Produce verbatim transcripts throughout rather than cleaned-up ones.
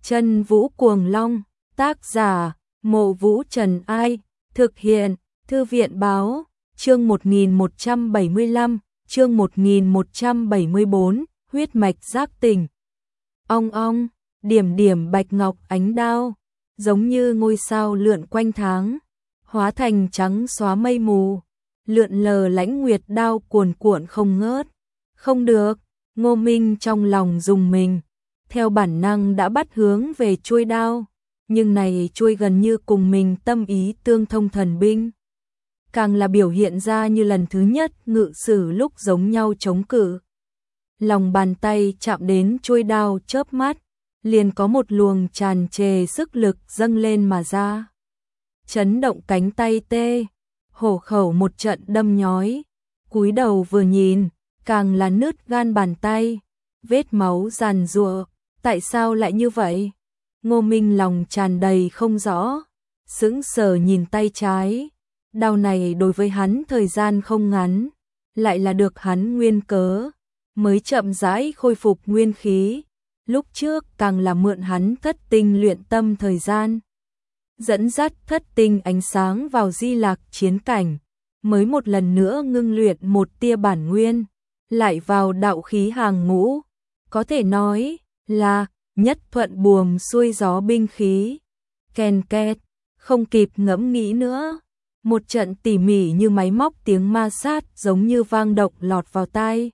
Chân Vũ Cuồng Long, tác giả, Mộ Vũ Trần Ai, thực hiện, Thư viện Báo, chương một nghìn một trăm bảy mươi lăm, chương một nghìn một trăm bảy mươi bốn, huyết mạch giác tỉnh. Ong ong, điểm điểm bạch ngọc ánh đao, giống như ngôi sao lượn quanh tháng, hóa thành trắng xóa mây mù, lượn lờ lãnh nguyệt đao cuồn cuộn không ngớt. Không được, Ngô Minh trong lòng rùng mình, theo bản năng đã bắt hướng về chuôi đao, nhưng này chuôi gần như cùng mình tâm ý tương thông thần binh. Càng là biểu hiện ra như lần thứ nhất ngự sử lúc giống nhau chống cự. Lòng bàn tay chạm đến chuôi đao chớp mắt, liền có một luồng tràn trề sức lực dâng lên mà ra. Chấn động cánh tay tê, hổ khẩu một trận đâm nhói, cúi đầu vừa nhìn, càng là nứt gan bàn tay, vết máu giàn giụa, tại sao lại như vậy? Ngô Minh lòng tràn đầy không rõ, sững sờ nhìn tay trái, đao này đối với hắn thời gian không ngắn, lại là được hắn nguyên cớ, mới chậm rãi khôi phục nguyên khí, lúc trước càng là mượn hắn thất tinh luyện tâm thời gian. Dẫn dắt thất tinh ánh sáng vào di lạc chiến cảnh, mới một lần nữa ngưng luyện một tia bản nguyên, lại vào đạo khí hàng ngũ, có thể nói là nhất thuận buồm xuôi gió binh khí. Ken két, không kịp ngẫm nghĩ nữa, một trận tỉ mỉ như máy móc tiếng ma sát giống như vang động lọt vào tai,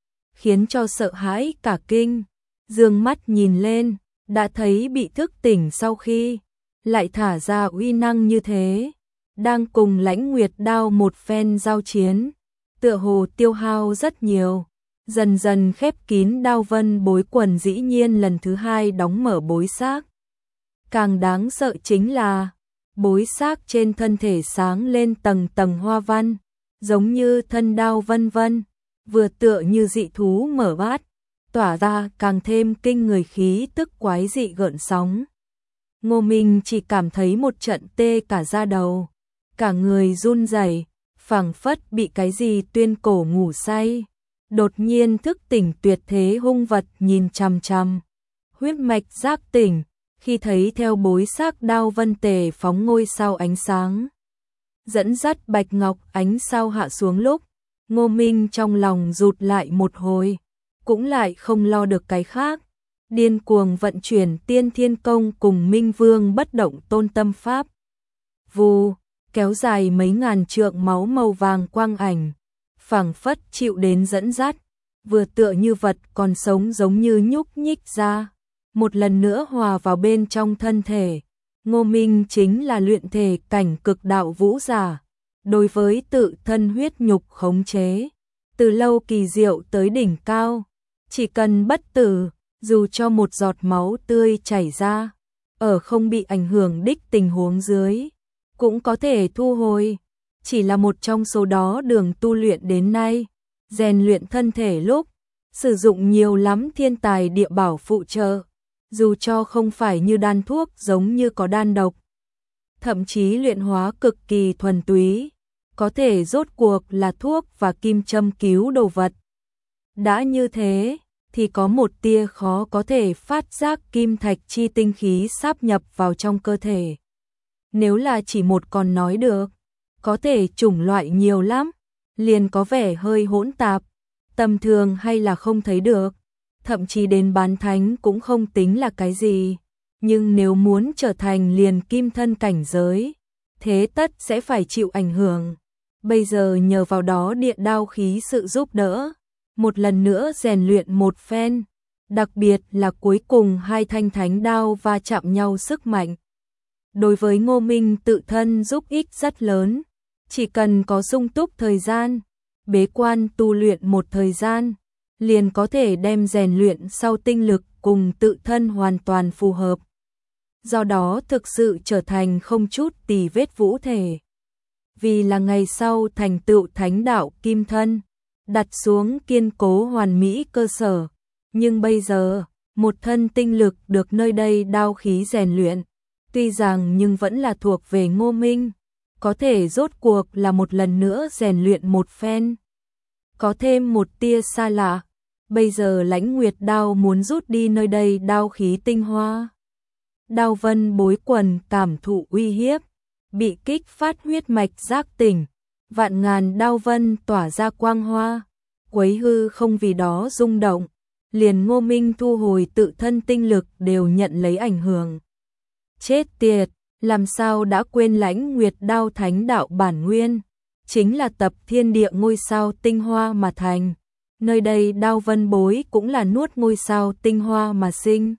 khiến cho sợ hãi cả kinh. Dương mắt nhìn lên, đã thấy bị thức tỉnh sau khi lại thả ra uy năng như thế, đang cùng lãnh nguyệt đao một phen giao chiến, tựa hồ tiêu hao rất nhiều, dần dần khép kín đao vân bối quần, dĩ nhiên lần thứ hai đóng mở bối xác. Càng đáng sợ chính là bối xác trên thân thể sáng lên tầng tầng hoa văn, giống như thân đao vân vân, vừa tựa như dị thú mở bát, tỏa ra càng thêm kinh người khí tức quái dị gợn sóng. Ngô Minh chỉ cảm thấy một trận tê cả da đầu, cả người run rẩy, phảng phất bị cái gì tuyên cổ ngủ say, đột nhiên thức tỉnh tuyệt thế hung vật nhìn chằm chằm. Huyết mạch giác tỉnh, khi thấy theo bối xác đao vân tề phóng ngôi sao ánh sáng, dẫn dắt bạch ngọc ánh sao hạ xuống lúc, Ngô Minh trong lòng rụt lại một hồi, cũng lại không lo được cái khác, điên cuồng vận chuyển Tiên Thiên Công cùng Minh Vương bất động tôn tâm pháp. Vù, kéo dài mấy ngàn trượng máu màu vàng quang ảnh, phảng phất chịu đến dẫn dắt, vừa tựa như vật còn sống giống như nhúc nhích ra, một lần nữa hòa vào bên trong thân thể. Ngô Minh chính là luyện thể cảnh cực đạo vũ giả, đối với tự thân huyết nhục khống chế, từ lâu kỳ diệu tới đỉnh cao, chỉ cần bất tử, dù cho một giọt máu tươi chảy ra, ở không bị ảnh hưởng đích tình huống dưới, cũng có thể thu hồi, chỉ là một trong số đó đường tu luyện đến nay, rèn luyện thân thể lúc, sử dụng nhiều lắm thiên tài địa bảo phụ trợ, dù cho không phải như đan thuốc giống như có đan độc, thậm chí luyện hóa cực kỳ thuần túy, có thể rốt cuộc là thuốc và kim châm cứu đồ vật. Đã như thế, thì có một tia khó có thể phát giác kim thạch chi tinh khí sáp nhập vào trong cơ thể. Nếu là chỉ một còn nói được, có thể chủng loại nhiều lắm, liền có vẻ hơi hỗn tạp, tầm thường hay là không thấy được, thậm chí đến bán thánh cũng không tính là cái gì. Nhưng nếu muốn trở thành liền kim thân cảnh giới, thế tất sẽ phải chịu ảnh hưởng. Bây giờ nhờ vào đó điện đao khí sự giúp đỡ, một lần nữa rèn luyện một phen, đặc biệt là cuối cùng hai thanh thánh đao va chạm nhau sức mạnh. Đối với Ngô Minh tự thân giúp ích rất lớn, chỉ cần có sung túc thời gian, bế quan tu luyện một thời gian, liền có thể đem rèn luyện sau tinh lực cùng tự thân hoàn toàn phù hợp. Do đó thực sự trở thành không chút tì vết vũ thể. Vì là ngày sau thành tựu thánh đạo kim thân, đặt xuống kiên cố hoàn mỹ cơ sở, nhưng bây giờ, một thân tinh lực được nơi đây đao khí rèn luyện, tuy rằng nhưng vẫn là thuộc về Ngô Minh, có thể rốt cuộc là một lần nữa rèn luyện một phen. Có thêm một tia xa lạ, bây giờ lãnh nguyệt đao muốn rút đi nơi đây đao khí tinh hoa, Đao Vân Bối quần cảm thụ uy hiếp, bị kích phát huyết mạch giác tỉnh, vạn ngàn đao vân tỏa ra quang hoa, quấy hư không vì đó rung động, liền Ngô Minh thu hồi tự thân tinh lực đều nhận lấy ảnh hưởng. Chết tiệt, làm sao đã quên Lãnh Nguyệt đao thánh đạo bản nguyên, chính là tập thiên địa ngôi sao tinh hoa mà thành, nơi đây Đao Vân Bối cũng là nuốt ngôi sao tinh hoa mà sinh.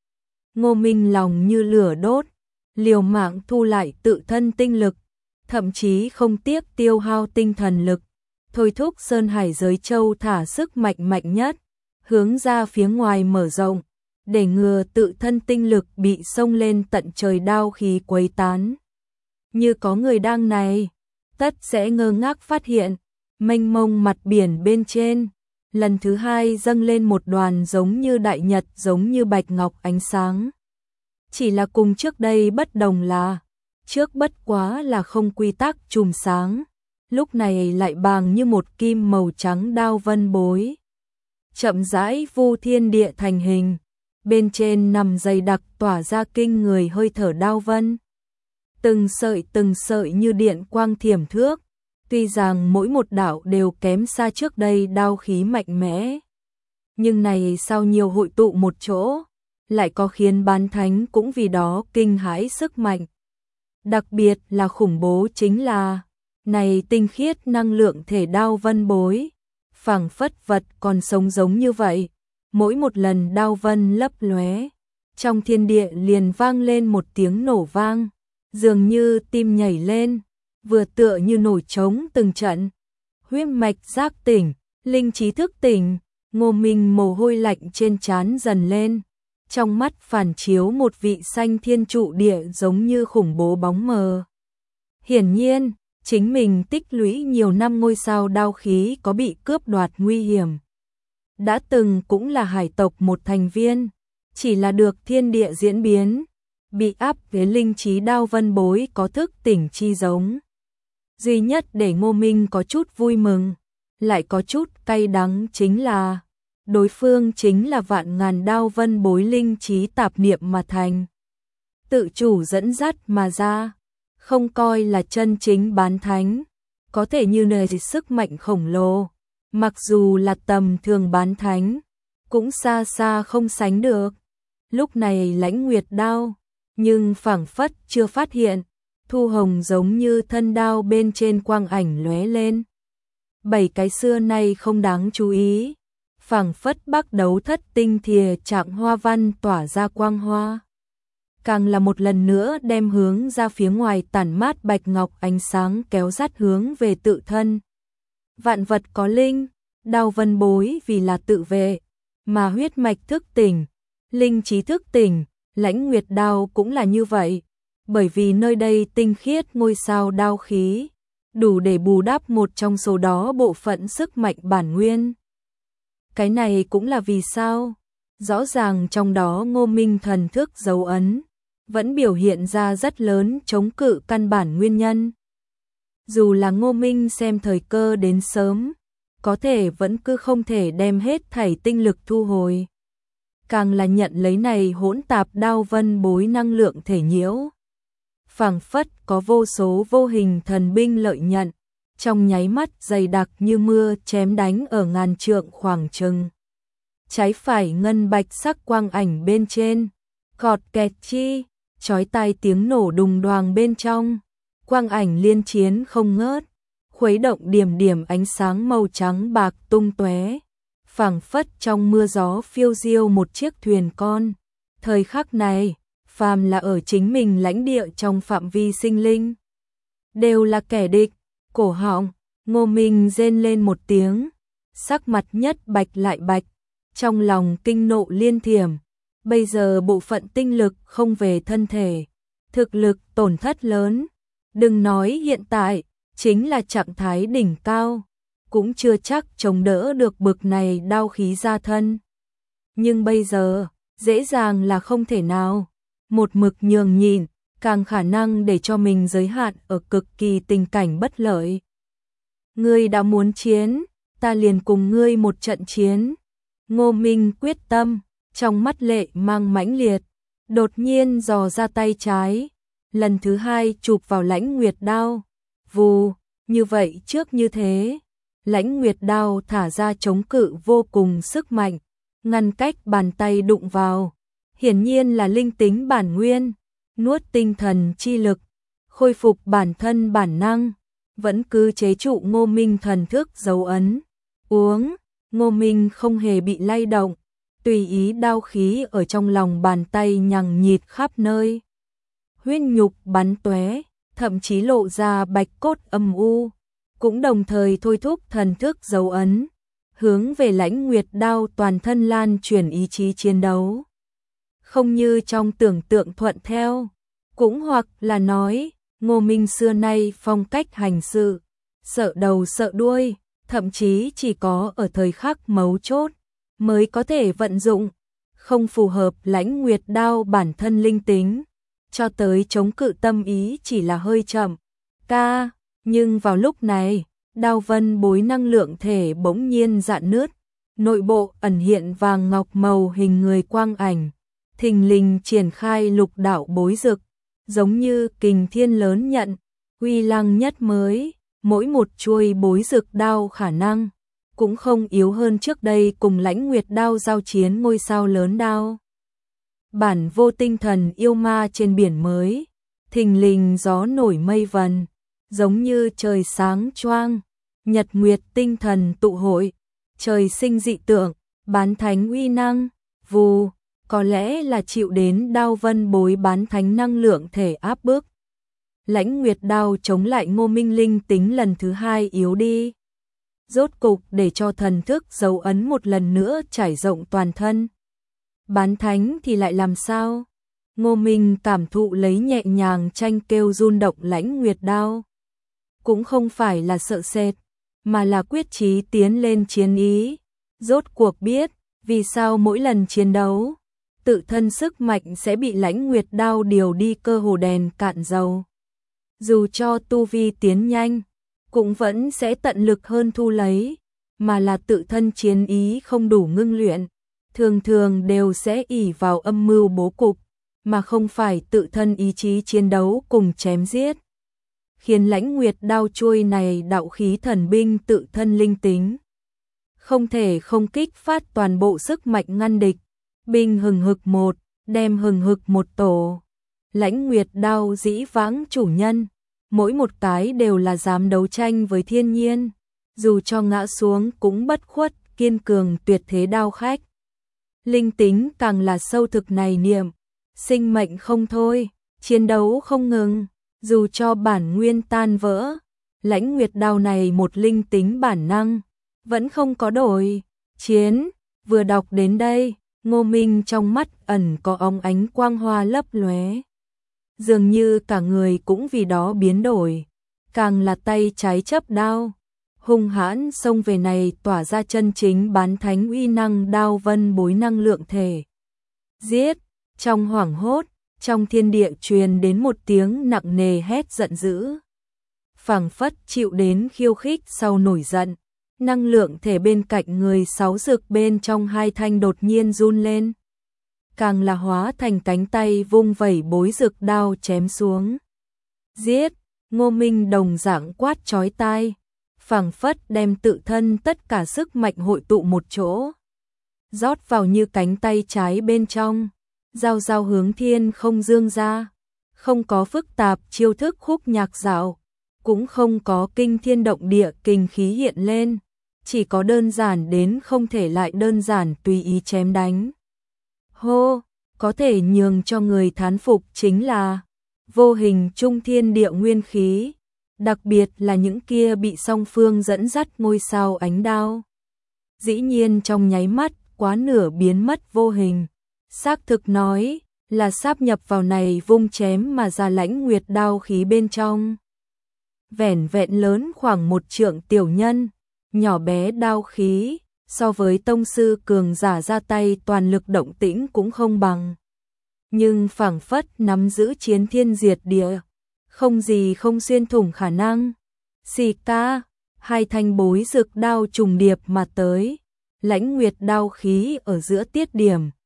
Ngô Minh lòng như lửa đốt, liều mạng thu lại tự thân tinh lực, thậm chí không tiếc tiêu hao tinh thần lực, thôi thúc Sơn Hải giới châu thả sức mạnh mạnh nhất, hướng ra phía ngoài mở rộng, để ngừa tự thân tinh lực bị xông lên tận trời đao khí quấy tán. Như có người đang này, tất sẽ ngơ ngác phát hiện, mênh mông mặt biển bên trên, lần thứ hai dâng lên một đoàn giống như đại nhật giống như bạch ngọc ánh sáng. Chỉ là cùng trước đây bất đồng là, trước bất quá là không quy tắc chùm sáng, lúc này lại bàng như một kim màu trắng Đao Vân Bối. Chậm rãi vu thiên địa thành hình, bên trên nằm dày đặc tỏa ra kinh người hơi thở đao vân. Từng sợi từng sợi như điện quang thiểm thước, tuy rằng mỗi một đạo đều kém xa trước đây đao khí mạnh mẽ. Nhưng này sau nhiều hội tụ một chỗ, lại có khiến bán thánh cũng vì đó kinh hãi sức mạnh. Đặc biệt là khủng bố chính là, này tinh khiết năng lượng thể Đao Vân Bối, phảng phất vật còn sống giống như vậy, mỗi một lần đao vân lấp lóe, trong thiên địa liền vang lên một tiếng nổ vang, dường như tim nhảy lên, vừa tựa như nổi trống từng trận. Huyết mạch giác tỉnh, linh trí thức tỉnh, Ngô Minh mồ hôi lạnh trên trán dần lên, trong mắt phản chiếu một vị xanh thiên trụ địa giống như khủng bố bóng mờ. Hiển nhiên, chính mình tích lũy nhiều năm ngôi sao đao khí có bị cướp đoạt nguy hiểm. Đã từng cũng là hải tộc một thành viên, chỉ là được thiên địa diễn biến, bị áp với linh trí Đao Vân Bối có thức tỉnh chi giống. Duy nhất để Ngô Minh có chút vui mừng, lại có chút cay đắng chính là, đối phương chính là vạn ngàn Đao Vân Bối linh trí tạp niệm mà thành. Tự chủ dẫn dắt mà ra, không coi là chân chính bán thánh, có thể như này sức mạnh khổng lồ. Mặc dù là tầm thường bán thánh, cũng xa xa không sánh được. Lúc này Lãnh Nguyệt đao, nhưng phảng phất chưa phát hiện, thu hồng giống như thân đao bên trên quang ảnh lóe lên. Bảy cái xưa nay không đáng chú ý, phảng phất bắc đấu thất tinh thìa trạng hoa văn tỏa ra quang hoa. Càng là một lần nữa đem hướng ra phía ngoài tản mát bạch ngọc ánh sáng kéo dắt hướng về tự thân. Vạn vật có linh, Đao Vân Bối vì là tự vệ, mà huyết mạch thức tỉnh, linh trí thức tỉnh, Lãnh Nguyệt đao cũng là như vậy, bởi vì nơi đây tinh khiết ngôi sao đao khí, đủ để bù đắp một trong số đó bộ phận sức mạnh bản nguyên. Cái này cũng là vì sao, rõ ràng trong đó Ngô Minh thần thức dấu ấn, vẫn biểu hiện ra rất lớn chống cự căn bản nguyên nhân. Dù là Ngô Minh xem thời cơ đến sớm, có thể vẫn cứ không thể đem hết thảy tinh lực thu hồi. Càng là nhận lấy này hỗn tạp Đao Vân Bối năng lượng thể nhiễu. Phảng phất có vô số vô hình thần binh lợi nhận, trong nháy mắt dày đặc như mưa chém đánh ở ngàn trượng khoảng chừng. Trái phải ngân bạch sắc quang ảnh bên trên, cọt kẹt chi, chói tai tiếng nổ đùng đoàng bên trong, quang ảnh liên chiến không ngớt, khuấy động điểm điểm ánh sáng màu trắng bạc tung tóe, phảng phất trong mưa gió phiêu diêu một chiếc thuyền con. Thời khắc này, phàm là ở chính mình lãnh địa trong phạm vi sinh linh, đều là kẻ địch. Cổ họng, Ngô Minh rên lên một tiếng, sắc mặt nhất bạch lại bạch, trong lòng kinh nộ liên thiểm. Bây giờ bộ phận tinh lực không về thân thể, thực lực tổn thất lớn. Đừng nói hiện tại, chính là trạng thái đỉnh cao, cũng chưa chắc chống đỡ được bực này đao khí ra thân. Nhưng bây giờ, dễ dàng là không thể nào. Một mực nhường nhịn, càng khả năng để cho mình giới hạn ở cực kỳ tình cảnh bất lợi. Ngươi đã muốn chiến, ta liền cùng ngươi một trận chiến. Ngô Minh quyết tâm, trong mắt lệ mang mãnh liệt, đột nhiên dò ra tay trái, lần thứ hai chụp vào Lãnh Nguyệt đao. Vù, như vậy trước như thế, Lãnh Nguyệt đao thả ra chống cự vô cùng sức mạnh, ngăn cách bàn tay đụng vào. Hiển nhiên là linh tính bản nguyên, nuốt tinh thần chi lực, khôi phục bản thân bản năng, vẫn cứ chế trụ Ngô Minh thần thức dấu ấn. Uống, Ngô Minh không hề bị lay động, tùy ý đao khí ở trong lòng bàn tay nhằng nhịt khắp nơi. Huyết nhục bắn tóe, thậm chí lộ ra bạch cốt âm u, cũng đồng thời thôi thúc thần thức dấu ấn, hướng về Lãnh Nguyệt đao toàn thân lan truyền ý chí chiến đấu. Không như trong tưởng tượng thuận theo, cũng hoặc là nói, Ngô Minh xưa nay phong cách hành sự, sợ đầu sợ đuôi, thậm chí chỉ có ở thời khắc mấu chốt mới có thể vận dụng, không phù hợp Lãnh Nguyệt đao bản thân linh tính, cho tới chống cự tâm ý chỉ là hơi chậm. Ca, nhưng vào lúc này, đao vân bối năng lượng thể bỗng nhiên rạn nứt, nội bộ ẩn hiện vàng ngọc màu hình người quang ảnh, thình lình triển khai lục đạo bối rực, giống như kình thiên lớn nhận, uy lăng nhất mới, mỗi một chuôi bối rực đao khả năng cũng không yếu hơn trước đây cùng Lãnh Nguyệt đao giao chiến ngôi sao lớn đao. Bản vô tinh thần yêu ma trên biển mới, thình lình gió nổi mây vần, giống như trời sáng choang, nhật nguyệt tinh thần tụ hội, trời sinh dị tượng, bán thánh uy năng, vù, có lẽ là chịu đến đao vân bối bán thánh năng lượng thể áp bức. Lãnh Nguyệt đao chống lại Ngô Minh linh tính lần thứ hai yếu đi. Rốt cục để cho thần thức dấu ấn một lần nữa trải rộng toàn thân. Bán thánh thì lại làm sao? Ngô Minh cảm thụ lấy nhẹ nhàng tranh kêu run động Lãnh Nguyệt đao. Cũng không phải là sợ sệt, mà là quyết chí tiến lên chiến ý. Rốt cuộc biết, vì sao mỗi lần chiến đấu, tự thân sức mạnh sẽ bị Lãnh Nguyệt đao điều đi cơ hồ đèn cạn dầu. Dù cho tu vi tiến nhanh, cũng vẫn sẽ tận lực hơn thu lấy, mà là tự thân chiến ý không đủ ngưng luyện, thường thường đều sẽ ỷ vào âm mưu bố cục, mà không phải tự thân ý chí chiến đấu cùng chém giết. Khiến Lãnh Nguyệt đao chuôi này đạo khí thần binh tự thân linh tính, không thể không kích phát toàn bộ sức mạnh ngăn địch, binh hừng hực một, đem hừng hực một tổ. Lãnh Nguyệt đao dĩ vãng chủ nhân, mỗi một cái đều là dám đấu tranh với thiên nhiên, dù cho ngã xuống cũng bất khuất, kiên cường tuyệt thế đao khách. Linh tính càng là sâu thực này niệm, sinh mệnh không thôi, chiến đấu không ngừng, dù cho bản nguyên tan vỡ, Lãnh Nguyệt đao này một linh tính bản năng, vẫn không có đổi. Chiến, vừa đọc đến đây, Ngô Minh trong mắt ẩn có óng ánh quang hoa lấp lóe. Dường như cả người cũng vì đó biến đổi, càng là tay trái chấp đao, hung hãn xông về này tỏa ra chân chính bán thánh uy năng đao vân bối năng lượng thể. Giết, trong hoảng hốt, trong thiên địa truyền đến một tiếng nặng nề hét giận dữ. Phảng phất chịu đến khiêu khích sau nổi giận, năng lượng thể bên cạnh người sáu dược bên trong hai thanh đột nhiên run lên. Càng là hóa thành cánh tay vung vẩy bối rực đao chém xuống. Giết, Ngô Minh đồng dạng quát chói tai, phảng phất đem tự thân tất cả sức mạnh hội tụ một chỗ, rót vào như cánh tay trái bên trong, giao giao hướng thiên không dương ra, không có phức tạp chiêu thức khúc nhạc dạo, cũng không có kinh thiên động địa kinh khí hiện lên, chỉ có đơn giản đến không thể lại đơn giản tùy ý chém đánh. Hô, có thể nhường cho người thán phục chính là vô hình trung thiên địa nguyên khí, đặc biệt là những kia bị song phương dẫn dắt ngôi sao ánh đao. Dĩ nhiên trong nháy mắt quá nửa biến mất vô hình, xác thực nói là sáp nhập vào này vung chém mà ra Lãnh Nguyệt đao khí bên trong. Vẻn vẹn lớn khoảng một trượng tiểu nhân, nhỏ bé đao khí, so với tông sư cường giả ra tay toàn lực động tĩnh cũng không bằng. Nhưng phảng phất nắm giữ chiến thiên diệt địa, không gì không xuyên thủng khả năng. Xì ca, hai thanh bối rực đao trùng điệp mà tới, Lãnh Nguyệt đao khí ở giữa tiết điểm,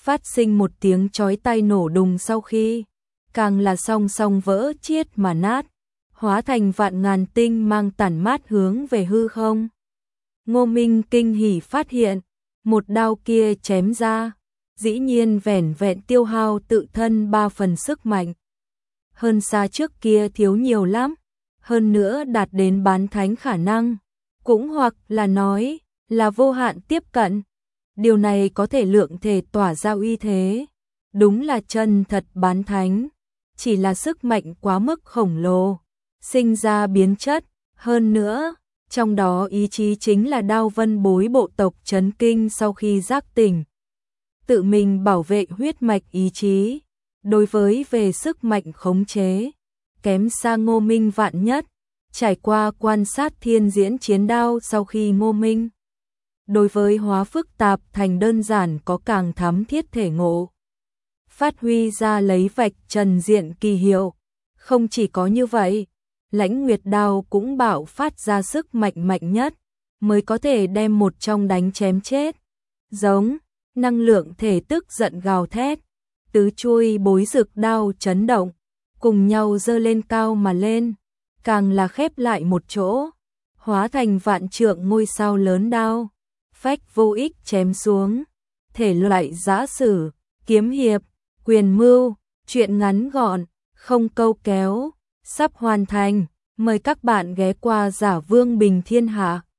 phát sinh một tiếng chói tai nổ đùng, sau khi càng là song song vỡ chiết mà nát, hóa thành vạn ngàn tinh mang tản mát hướng về hư không. Ngô Minh kinh hỉ phát hiện, một đao kia chém ra, dĩ nhiên vẻn vẹn tiêu hao tự thân ba phần sức mạnh. Hơn xa trước kia thiếu nhiều lắm, hơn nữa đạt đến bán thánh khả năng, cũng hoặc là nói là vô hạn tiếp cận. Điều này có thể lượng thể tỏa ra uy thế, đúng là chân thật bán thánh, chỉ là sức mạnh quá mức khổng lồ, sinh ra biến chất, hơn nữa, trong đó ý chí chính là Đao Vân Bối bộ tộc chấn kinh sau khi giác tỉnh. Tự mình bảo vệ huyết mạch ý chí, đối với về sức mạnh khống chế, kém xa Ngô Minh vạn nhất, trải qua quan sát thiên diễn chiến đao sau khi Ngô Minh đối với hóa phức tạp thành đơn giản có càng thắm thiết thể ngộ. Phát huy ra lấy vạch trần diện kỳ hiệu, không chỉ có như vậy, Lãnh Nguyệt đao cũng bạo phát ra sức mạnh mạnh nhất, mới có thể đem một trong đánh chém chết. Giống, năng lượng thể tức giận gào thét, tứ chuôi bối rực đao chấn động, cùng nhau giơ lên cao mà lên, càng là khép lại một chỗ, hóa thành vạn trượng ngôi sao lớn đao, phách vô ích chém xuống. Thể loại giã sử, kiếm hiệp, quyền mưu, truyện ngắn gọn, không câu kéo, sắp hoàn thành. Mời các bạn ghé qua Giả Vương Bình Thiên Hạ.